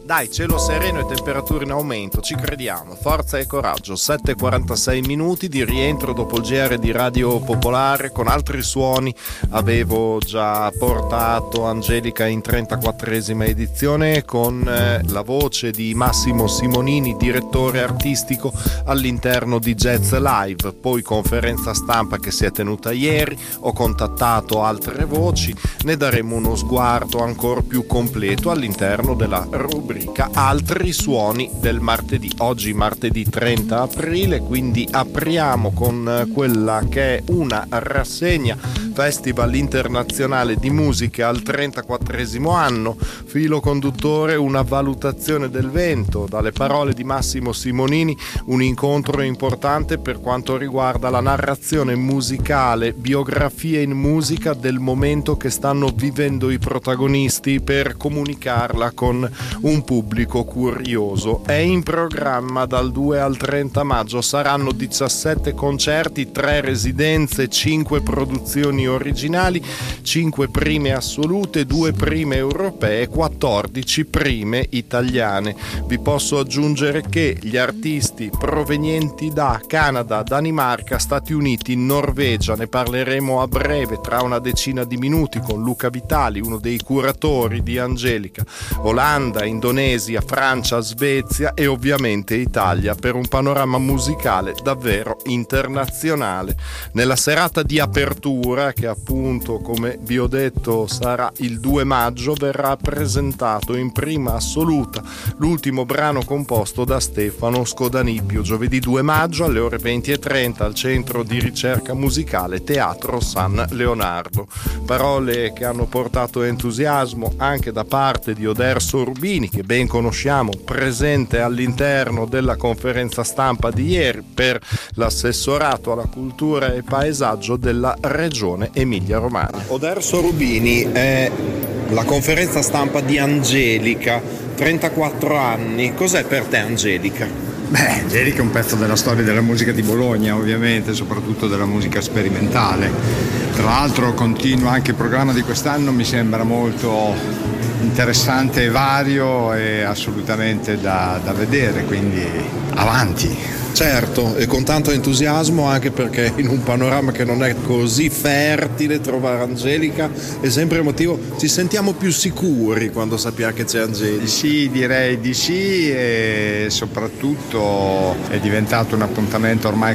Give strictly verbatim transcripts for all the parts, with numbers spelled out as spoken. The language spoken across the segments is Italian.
Dai, cielo sereno e temperature in aumento, ci crediamo, forza e coraggio. Sette e quarantasei minuti di rientro dopo il G R di Radio Popolare. Con altri suoni avevo già portato Angelica in trentaquattresima edizione con eh, la voce di Massimo Simonini, direttore artistico all'interno di Jazz Live. Poi conferenza stampa che si è tenuta ieri, ho contattato altre voci, ne daremo uno sguardo ancora più completo all'interno della rubrica Altri suoni del martedì. Oggi martedì trenta aprile, quindi apriamo con quella che è una rassegna Festival Internazionale di Musica al trentaquattresimo anno. Filo conduttore, una valutazione del vento. Dalle parole di Massimo Simonini, un incontro importante per quanto riguarda la narrazione musicale, biografia in musica del momento che stanno vivendo i protagonisti per comunicarla con un pubblico curioso. È in programma dal due al trenta maggio, saranno diciassette concerti, tre residenze, cinque produzioni originali, cinque prime assolute, due prime europee, quattordici prime italiane. Vi posso aggiungere che gli artisti provenienti da Canada, Danimarca, Stati Uniti, Norvegia, ne parleremo a breve tra una decina di minuti con Luca Vitali, uno dei curatori di Angelica, Olanda, Indonesia, Francia, Svezia e ovviamente Italia, per un panorama musicale davvero internazionale. Nella serata di apertura, che appunto come vi ho detto sarà il due maggio, verrà presentato in prima assoluta l'ultimo brano composto da Stefano Scodanipio, giovedì due maggio alle ore venti e trenta al Centro di Ricerca Musicale Teatro San Leonardo. Parole che hanno portato entusiasmo anche da parte di Oderso Rubini, che ben conosciamo, presente all'interno della conferenza stampa di ieri per l'assessorato alla cultura e paesaggio della regione Emilia-Romagna. Oderso Rubini, è la conferenza stampa di Angelica, trentaquattro anni. Cos'è per te Angelica? Beh, Angelica è un pezzo della storia della musica di Bologna, ovviamente, soprattutto della musica sperimentale. Tra l'altro continua anche il programma di quest'anno, mi sembra molto interessante e vario e assolutamente da, da vedere, quindi avanti. Certo, e con tanto entusiasmo, anche perché in un panorama che non è così fertile trovare Angelica è sempre emotivo. Ci sentiamo più sicuri quando sappiamo che c'è Angelica. Sì, direi di sì, e soprattutto è diventato un appuntamento ormai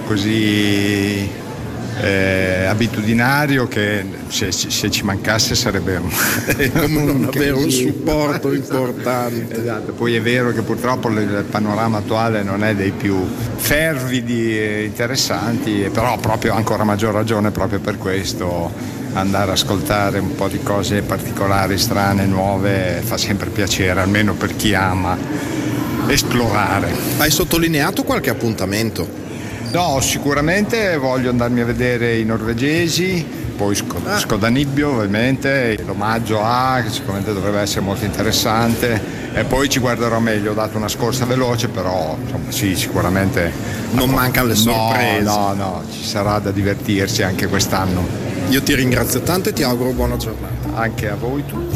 così Eh, abitudinario che se, se ci mancasse sarebbe un, come non avere un supporto importante. Esatto. Poi è vero che purtroppo il panorama attuale non è dei più fervidi e interessanti, però proprio ancora maggior ragione proprio per questo andare ad ascoltare un po' di cose particolari, strane, nuove fa sempre piacere, almeno per chi ama esplorare. Hai sottolineato qualche appuntamento? No, sicuramente voglio andarmi a vedere i norvegesi, poi Scod- ah. Scodanibbio ovviamente, l'omaggio a, che sicuramente dovrebbe essere molto interessante, e poi ci guarderò meglio. Ho dato una scorsa veloce, però insomma sì, sicuramente non mancano le sorprese. No, no, no, ci sarà da divertirsi anche quest'anno. Io ti ringrazio tanto e ti auguro buona giornata. Anche a voi tutti.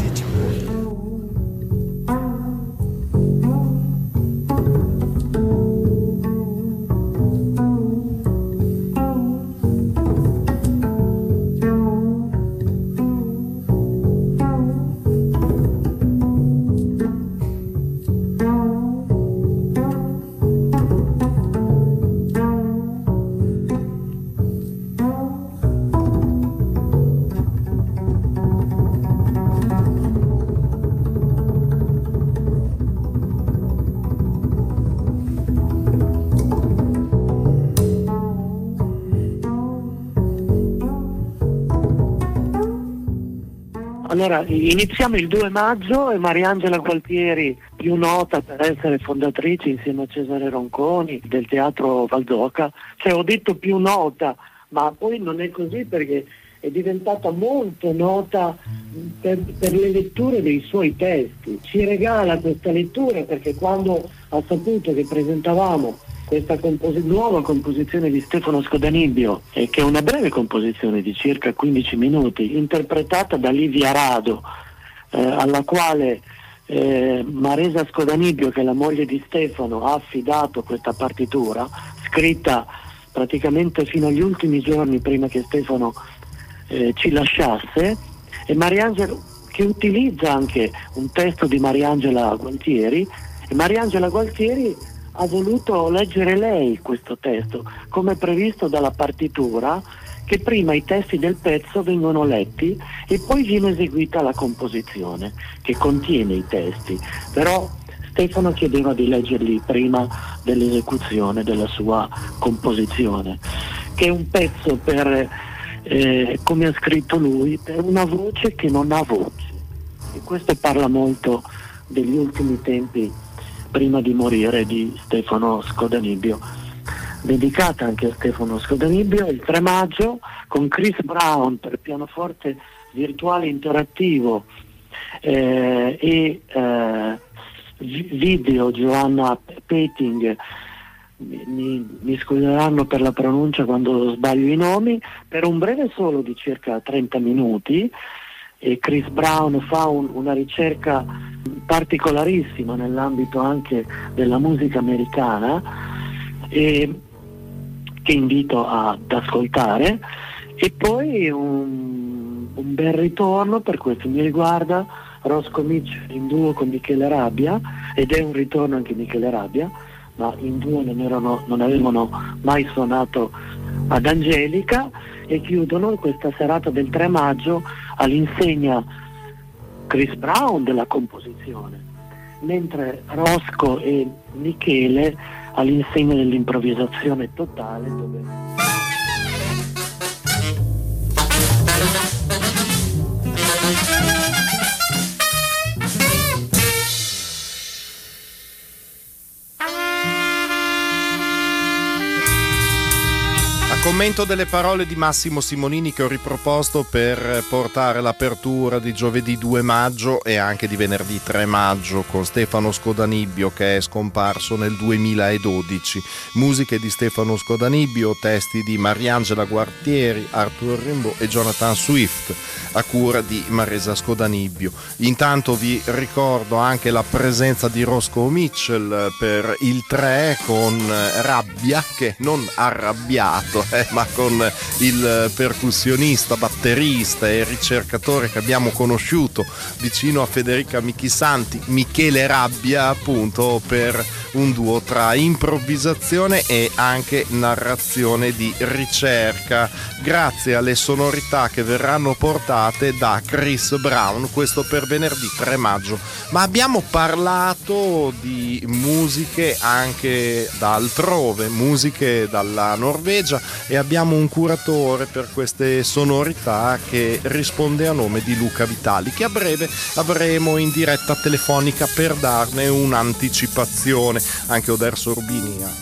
Allora, iniziamo il due maggio e Mariangela Gualtieri, più nota per essere fondatrice insieme a Cesare Ronconi del Teatro Valdoca, cioè ho detto più nota, ma poi non è così perché è diventata molto nota per, per le letture dei suoi testi. Ci regala questa lettura perché quando ha saputo che presentavamo questa compos- nuova composizione di Stefano Scodanibio, eh, che è una breve composizione di circa quindici minuti, interpretata da Livia Rado, eh, alla quale eh, Maresa Scodanibio, che è la moglie di Stefano, ha affidato questa partitura, scritta praticamente fino agli ultimi giorni prima che Stefano eh, ci lasciasse, e Mariangela, che utilizza anche un testo di Mariangela Gualtieri, e Mariangela Gualtieri ha voluto leggere lei questo testo, come previsto dalla partitura, che prima i testi del pezzo vengono letti e poi viene eseguita la composizione che contiene i testi, però Stefano chiedeva di leggerli prima dell'esecuzione della sua composizione, che è un pezzo per, eh, come ha scritto lui, per una voce che non ha voce, e questo parla molto degli ultimi tempi prima di morire di Stefano Scodanibio. Dedicata anche a Stefano Scodanibio, il tre maggio, con Chris Brown per pianoforte virtuale interattivo eh, e eh, video Joanna Peting, mi, mi, mi scuseranno per la pronuncia quando sbaglio i nomi, per un breve solo di circa trenta minuti. E Chris Brown fa un, una ricerca particolarissima nell'ambito anche della musica americana, e che invito ad ascoltare, e poi un, un bel ritorno per questo mi riguarda, Roscoe Mitchell in duo con Michele Rabbia, ed è un ritorno anche Michele Rabbia, ma in duo non, erano, non avevano mai suonato ad Angelica, e chiudono questa serata del tre maggio all'insegna Chris Brown della composizione, mentre Roscoe e Michele all'insegna dell'improvvisazione totale, dove commento delle parole di Massimo Simonini che ho riproposto per portare l'apertura di giovedì due maggio e anche di venerdì tre maggio con Stefano Scodanibio, che è scomparso nel duemiladodici. Musiche di Stefano Scodanibio, testi di Mariangela Gualtieri, Arthur Rimbaud e Jonathan Swift, a cura di Maresa Scodanibio. Intanto vi ricordo anche la presenza di Roscoe Mitchell per il tre con Rabbia, che non arrabbiato eh, ma con il percussionista, batterista e ricercatore che abbiamo conosciuto vicino a Federica Michisanti, Michele Rabbia, appunto, per un duo tra improvvisazione e anche narrazione di ricerca, grazie alle sonorità che verranno portate da Chris Brown, questo per venerdì tre maggio. Ma abbiamo parlato di musiche anche da altrove, musiche dalla Norvegia, e abbiamo un curatore per queste sonorità che risponde a nome di Luca Vitali, che a breve avremo in diretta telefonica per darne un'anticipazione. Anche Oderso Rubini ha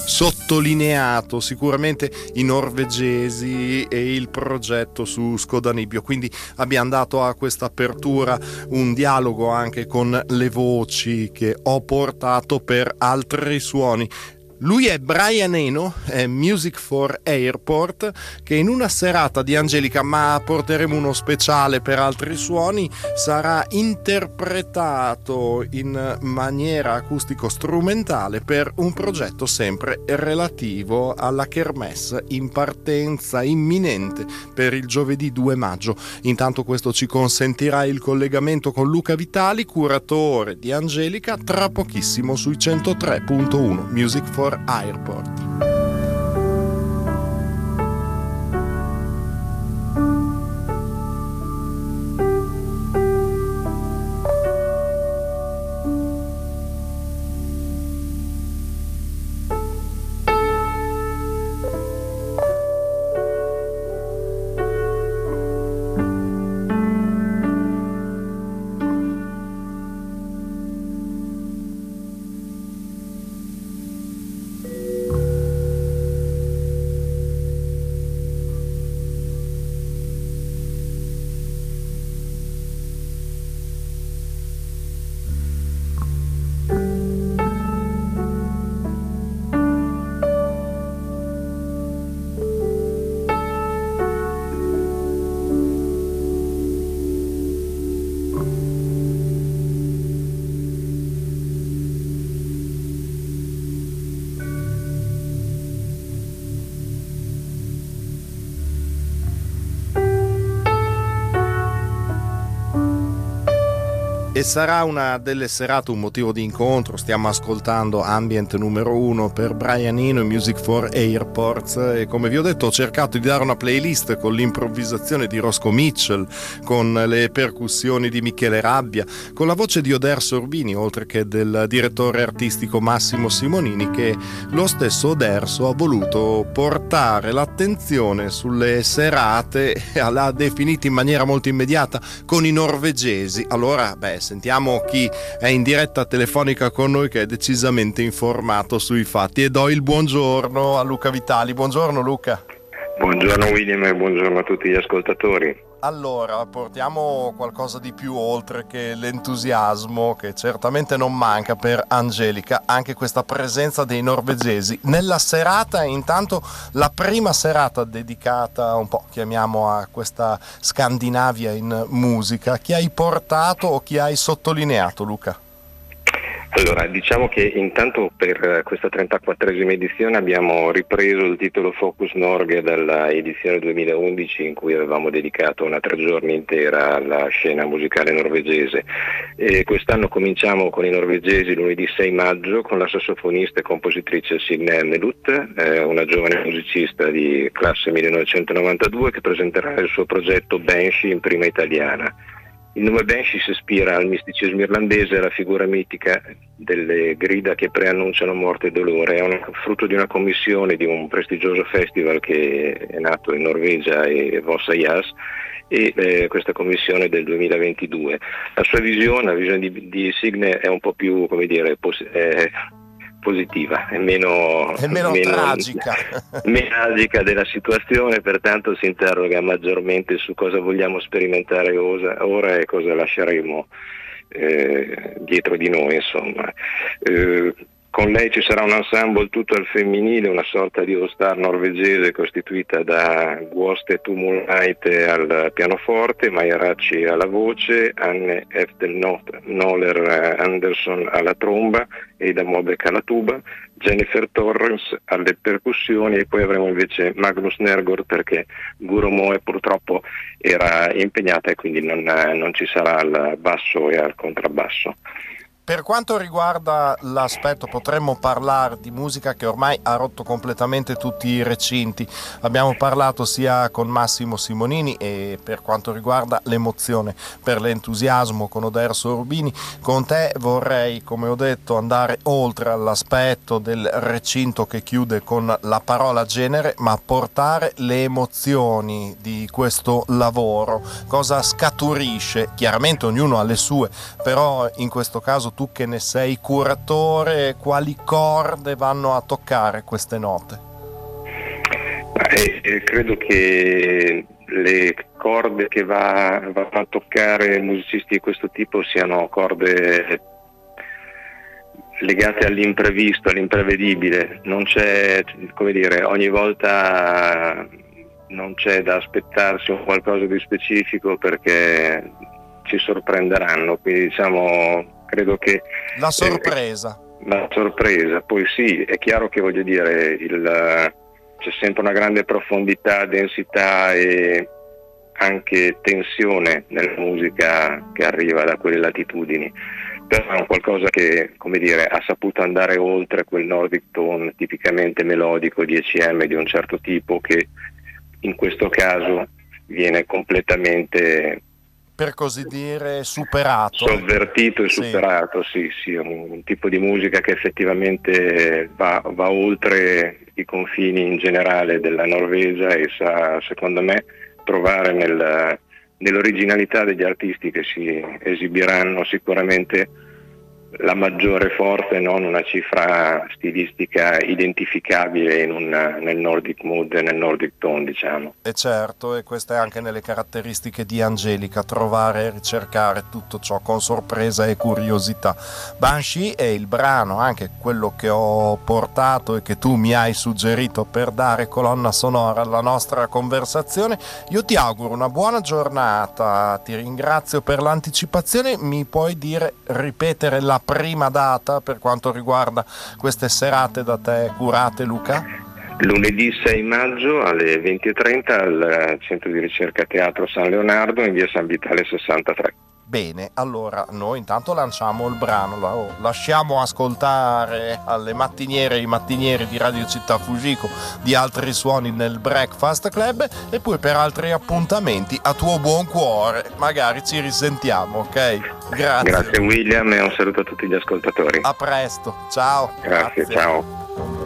sottolineato sicuramente i norvegesi e il progetto su Scodanibio, quindi abbiamo dato a questa apertura un dialogo anche con le voci che ho portato per altri suoni. Lui è Brian Eno, è Music for Airport, che in una serata di Angelica, ma porteremo uno speciale per altri suoni, sarà interpretato in maniera acustico-strumentale per un progetto sempre relativo alla Kermesse in partenza imminente per il giovedì due maggio. Intanto questo ci consentirà il collegamento con Luca Vitali, curatore di Angelica, tra pochissimo sui centotré virgola uno Music for Airport. E sarà una delle serate un motivo di incontro. Stiamo ascoltando Ambient numero uno per Brian Eno e Music for Airports, e come vi ho detto ho cercato di dare una playlist con l'improvvisazione di Roscoe Mitchell, con le percussioni di Michele Rabbia, con la voce di Oderso Urbini, oltre che del direttore artistico Massimo Simonini, che lo stesso Oderso ha voluto portare l'attenzione sulle serate, l'ha definita in maniera molto immediata, con i norvegesi. Allora, beh, sentiamo chi è in diretta telefonica con noi, che è decisamente informato sui fatti, e do il buongiorno a Luca Vitali. Buongiorno Luca. Buongiorno William e buongiorno a tutti gli ascoltatori. Allora, portiamo qualcosa di più oltre che l'entusiasmo, che certamente non manca per Angelica, anche questa presenza dei norvegesi nella serata. Intanto la prima serata dedicata un po', chiamiamo, a questa Scandinavia in musica. Chi hai portato o chi hai sottolineato, Luca? Allora, diciamo che intanto per questa trentaquattresima edizione abbiamo ripreso il titolo Focus Norge dalla edizione duemilaundici, in cui avevamo dedicato una tre giorni intera alla scena musicale norvegese. E quest'anno cominciamo con i norvegesi lunedì sei maggio con la sassofonista e compositrice Signe Melut, eh, una giovane musicista di classe millenovecentonovantadue che presenterà il suo progetto Banshee in prima italiana. Il nome Banshee si ispira al misticismo irlandese e alla figura mitica delle grida che preannunciano morte e dolore. È un frutto di una commissione di un prestigioso festival che è nato in Norvegia, e Vossa Jazz, e eh, questa commissione del duemilaventidue. La sua visione, la visione di, di Signe è un po' più, come dire, pos- eh, positiva, è meno, è meno, meno tragica meno tragica della situazione, pertanto si interroga maggiormente su cosa vogliamo sperimentare ora e cosa lasceremo eh, dietro di noi, insomma. Eh, con lei ci sarà un ensemble tutto al femminile, una sorta di all-star norvegese costituita da Guoste Tumulite al pianoforte, Maja Racci alla voce, Anne Eftel-Noller Anderson alla tromba, Eda Mobek alla tuba, Jennifer Torrens alle percussioni, e poi avremo invece Magnus Nergård perché Guro Moe purtroppo era impegnata e quindi non, non ci sarà al basso e al contrabbasso. Per quanto riguarda l'aspetto, potremmo parlare di musica che ormai ha rotto completamente tutti i recinti. Abbiamo parlato sia con Massimo Simonini, e per quanto riguarda l'emozione per l'entusiasmo con Oderso Urbini, con te vorrei, come ho detto, andare oltre all'aspetto del recinto che chiude con la parola genere, ma portare le emozioni di questo lavoro. Cosa scaturisce? Chiaramente ognuno ha le sue, però in questo caso tu che ne sei curatore, quali corde vanno a toccare queste note? Eh, credo che le corde che va, vanno a toccare musicisti di questo tipo siano corde legate all'imprevisto, all'imprevedibile. Non c'è, come dire, ogni volta non c'è da aspettarsi un qualcosa di specifico perché ci sorprenderanno, quindi diciamo credo che la sorpresa eh, la sorpresa poi sì, è chiaro che voglio dire il, c'è sempre una grande profondità, densità e anche tensione nella musica che arriva da quelle latitudini, però è un qualcosa che, come dire, ha saputo andare oltre quel Nordic tone tipicamente melodico di E C M di un certo tipo, che in questo caso viene completamente, per così dire, superato, sovvertito e superato. Sì, sì, sì, un, un tipo di musica che effettivamente va, va oltre i confini in generale della Norvegia e sa, secondo me, trovare nel, nell'originalità degli artisti che si esibiranno sicuramente la maggiore forza e non una cifra stilistica identificabile in un, nel Nordic mood e nel Nordic tone, diciamo. E certo, e queste anche nelle caratteristiche di Angelica, trovare e ricercare tutto ciò con sorpresa e curiosità. Banshee è il brano, anche quello che ho portato e che tu mi hai suggerito per dare colonna sonora alla nostra conversazione. Io ti auguro una buona giornata, ti ringrazio per l'anticipazione. Mi puoi dire, ripetere la prima data per quanto riguarda queste serate da te curate, Luca? Lunedì sei maggio alle venti e trenta al Centro di Ricerca Teatro San Leonardo in via San Vitale sessantatré. Bene, allora noi intanto lanciamo il brano, lo lasciamo ascoltare alle mattiniere e ai mattinieri di Radio Città Fujiko di altri suoni nel Breakfast Club, e poi per altri appuntamenti a tuo buon cuore, magari ci risentiamo, ok? Grazie. Grazie William e un saluto a tutti gli ascoltatori. A presto, ciao. Grazie, Grazie. Ciao.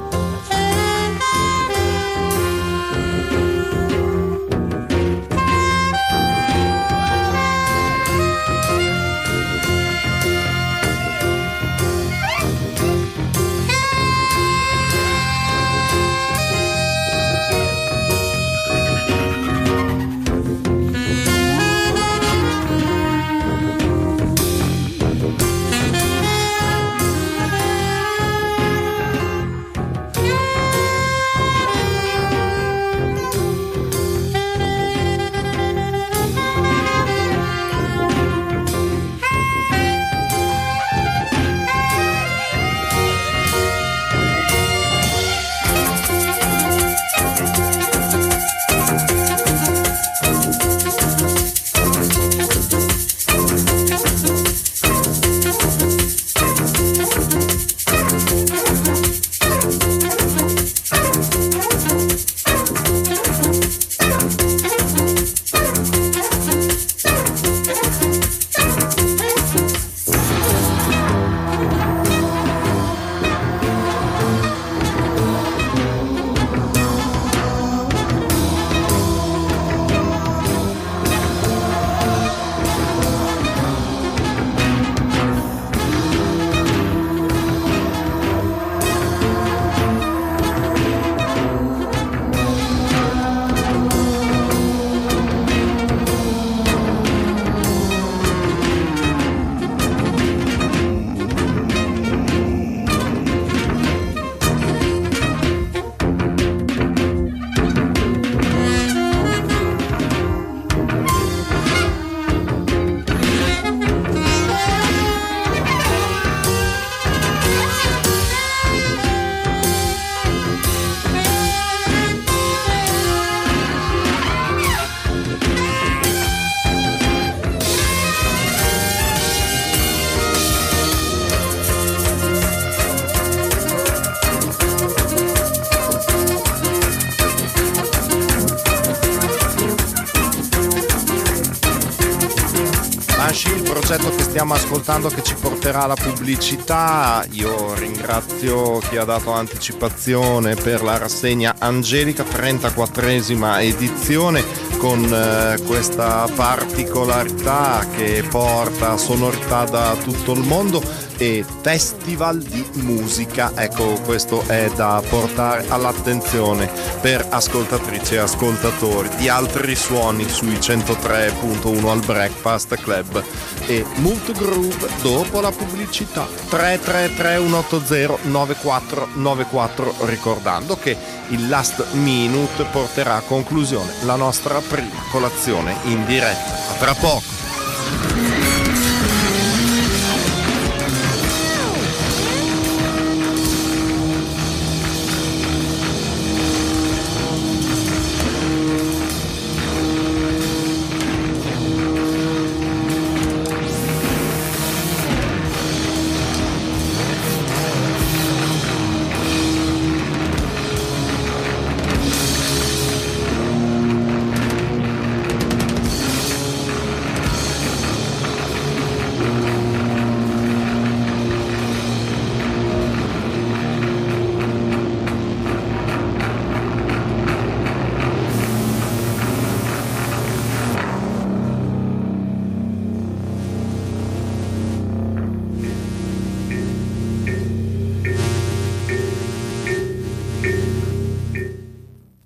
Il progetto che stiamo ascoltando che ci porterà alla pubblicità. Io ringrazio chi ha dato anticipazione per la rassegna Angelica, trentaquattresima edizione, con eh, questa particolarità che porta sonorità da tutto il mondo e festival di musica. Ecco, questo è da portare all'attenzione per ascoltatrici e ascoltatori di altri suoni sui centotré virgola uno al Breakfast Club e Mood Groove dopo la pubblicità. Tre tre tre uno otto zero nove quattro nove quattro, ricordando che il Last Minute porterà a conclusione la nostra prima colazione in diretta. A tra poco.